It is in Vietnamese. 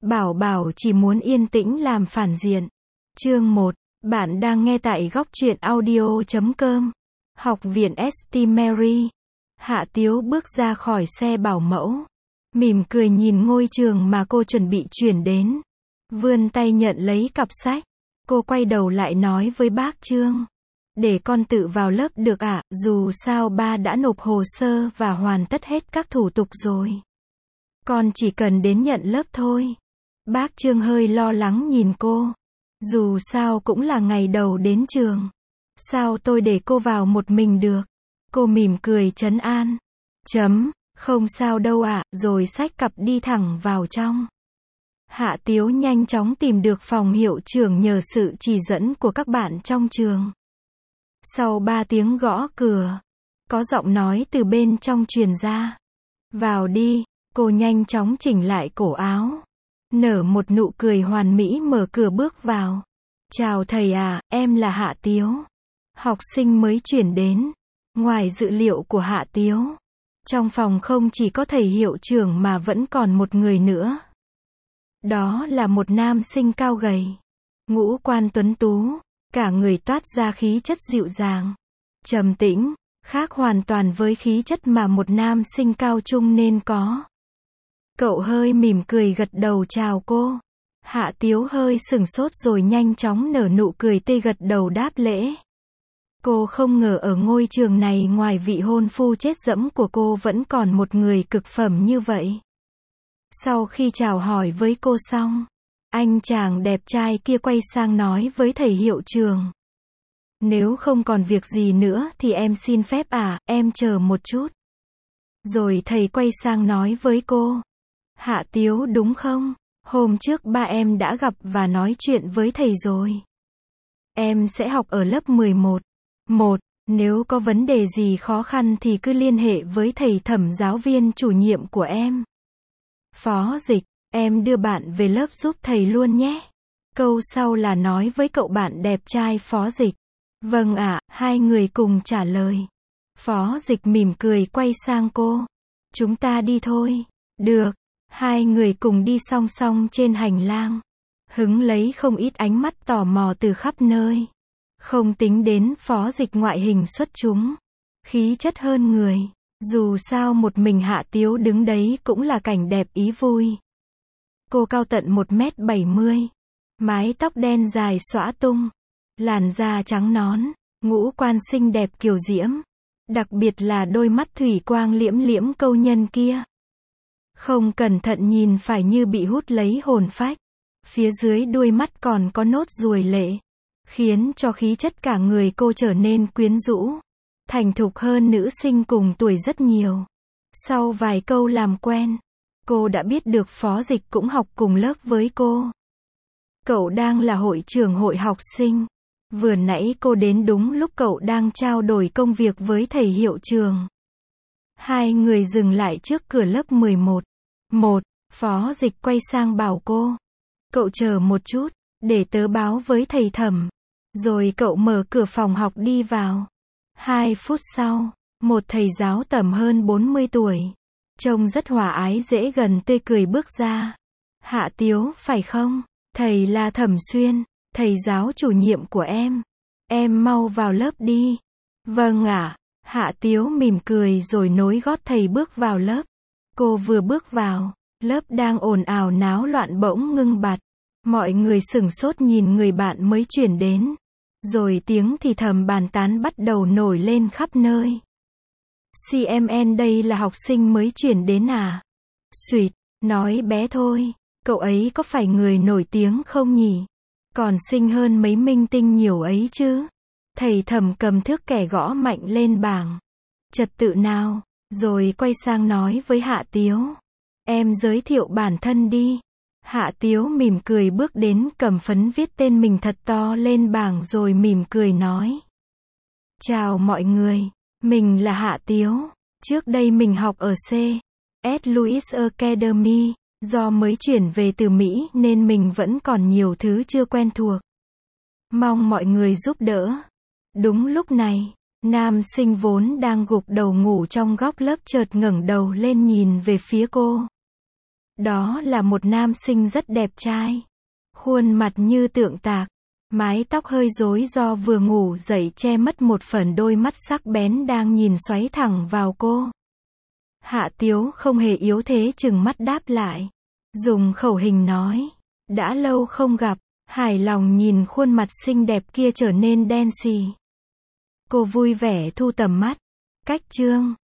Bảo Bảo chỉ muốn yên tĩnh làm phản diện. Chương 1. Bạn đang nghe tại góc truyện audio.com. Học viện St. Mary. Hạ Tiếu bước ra khỏi xe bảo mẫu. Mỉm cười nhìn ngôi trường mà cô chuẩn bị chuyển đến. Vươn tay nhận lấy cặp sách. Cô quay đầu lại nói với bác Trương. Để con tự vào lớp được ạ, dù sao ba đã nộp hồ sơ và hoàn tất hết các thủ tục rồi. Con chỉ cần đến nhận lớp thôi. Bác Trương hơi lo lắng nhìn cô. Dù sao cũng là ngày đầu đến trường. Sao tôi để cô vào một mình được? Cô mỉm cười trấn an. Không sao đâu ạ, rồi xách cặp đi thẳng vào trong. Hạ Tiếu nhanh chóng tìm được phòng hiệu trưởng nhờ sự chỉ dẫn của các bạn trong trường. Sau 3 tiếng gõ cửa, có giọng nói từ bên trong truyền ra. Vào đi, cô nhanh chóng chỉnh lại cổ áo. Nở một nụ cười hoàn mỹ mở cửa bước vào. Chào thầy à, em là Hạ Tiếu. Học sinh mới chuyển đến. Ngoài dự liệu của Hạ Tiếu, trong phòng không chỉ có thầy hiệu trưởng mà vẫn còn một người nữa. Đó là một nam sinh cao gầy, ngũ quan tuấn tú, cả người toát ra khí chất dịu dàng, trầm tĩnh, khác hoàn toàn với khí chất mà một nam sinh cao trung nên có. Cậu hơi mỉm cười gật đầu chào cô. Hạ Tiếu hơi sửng sốt rồi nhanh chóng nở nụ cười tươi gật đầu đáp lễ. Cô không ngờ ở ngôi trường này ngoài vị hôn phu chết dẫm của cô vẫn còn một người cực phẩm như vậy. Sau khi chào hỏi với cô xong, anh chàng đẹp trai kia quay sang nói với thầy hiệu trưởng. Nếu không còn việc gì nữa thì em xin phép em chờ một chút. Rồi thầy quay sang nói với cô. Hạ Tiếu đúng không? Hôm trước ba em đã gặp và nói chuyện với thầy rồi. Em sẽ học ở lớp 11. Nếu có vấn đề gì khó khăn thì cứ liên hệ với thầy Thẩm giáo viên chủ nhiệm của em. Phó Dịch, em đưa bạn về lớp giúp thầy luôn nhé. Câu sau là nói với cậu bạn đẹp trai Phó Dịch. Vâng ạ, hai người cùng trả lời. Phó Dịch mỉm cười quay sang cô. Chúng ta đi thôi. Được. Hai người cùng đi song song trên hành lang. Hứng lấy không ít ánh mắt tò mò từ khắp nơi. Không tính đến Phó Dịch ngoại hình xuất chúng, khí chất hơn người. Dù sao một mình Hạ Tiếu đứng đấy cũng là cảnh đẹp ý vui. Cô cao tận 1m70, mái tóc đen dài xõa tung, làn da trắng nõn, ngũ quan xinh đẹp kiều diễm. Đặc biệt là đôi mắt thủy quang liễm liễm câu nhân kia. Không cẩn thận nhìn phải như bị hút lấy hồn phách. Phía dưới đuôi mắt còn có nốt ruồi lệ, khiến cho khí chất cả người cô trở nên quyến rũ, thành thục hơn nữ sinh cùng tuổi rất nhiều. Sau vài câu làm quen, cô đã biết được Phó Dịch cũng học cùng lớp với cô. Cậu đang là hội trưởng hội học sinh. Vừa nãy cô đến đúng lúc cậu đang trao đổi công việc với thầy hiệu trưởng. Hai người dừng lại trước cửa lớp 11. Phó Dịch quay sang bảo cô. Cậu chờ một chút, để tớ báo với thầy Thẩm. Rồi cậu mở cửa phòng học đi vào. 2 phút sau, một thầy giáo tầm hơn 40 tuổi. Trông rất hòa ái dễ gần tươi cười bước ra. Hạ Tiếu, phải không? Thầy là Thẩm Xuyên, thầy giáo chủ nhiệm của em. Em mau vào lớp đi. Vâng ạ. Hạ Tiếu mỉm cười rồi nối gót thầy bước vào lớp. Cô vừa bước vào, lớp đang ồn ào náo loạn bỗng ngưng bặt. Mọi người sửng sốt nhìn người bạn mới chuyển đến. Rồi tiếng thì thầm bàn tán bắt đầu nổi lên khắp nơi. CMN đây là học sinh mới chuyển đến à? Xuyệt, nói bé thôi, cậu ấy có phải người nổi tiếng không nhỉ? Còn xinh hơn mấy minh tinh nhiều ấy chứ? Thầy Thẩm cầm thước kẻ gõ mạnh lên bảng. Trật tự nào, rồi quay sang nói với Hạ Tiếu. Em giới thiệu bản thân đi. Hạ Tiếu mỉm cười bước đến cầm phấn viết tên mình thật to lên bảng rồi mỉm cười nói. Chào mọi người, mình là Hạ Tiếu. Trước đây mình học ở C.S. Lewis Academy. Do mới chuyển về từ Mỹ nên mình vẫn còn nhiều thứ chưa quen thuộc. Mong mọi người giúp đỡ. Đúng lúc này, nam sinh vốn đang gục đầu ngủ trong góc lớp chợt ngẩng đầu lên nhìn về phía cô. Đó là một nam sinh rất đẹp trai. Khuôn mặt như tượng tạc. Mái tóc hơi rối do vừa ngủ dậy che mất một phần đôi mắt sắc bén đang nhìn xoáy thẳng vào cô. Hạ Tiếu không hề yếu thế chừng mắt đáp lại. Dùng khẩu hình nói. Đã lâu không gặp. Hài lòng nhìn khuôn mặt xinh đẹp kia trở nên đen xì. Cô vui vẻ thu tầm mắt. Cách chương.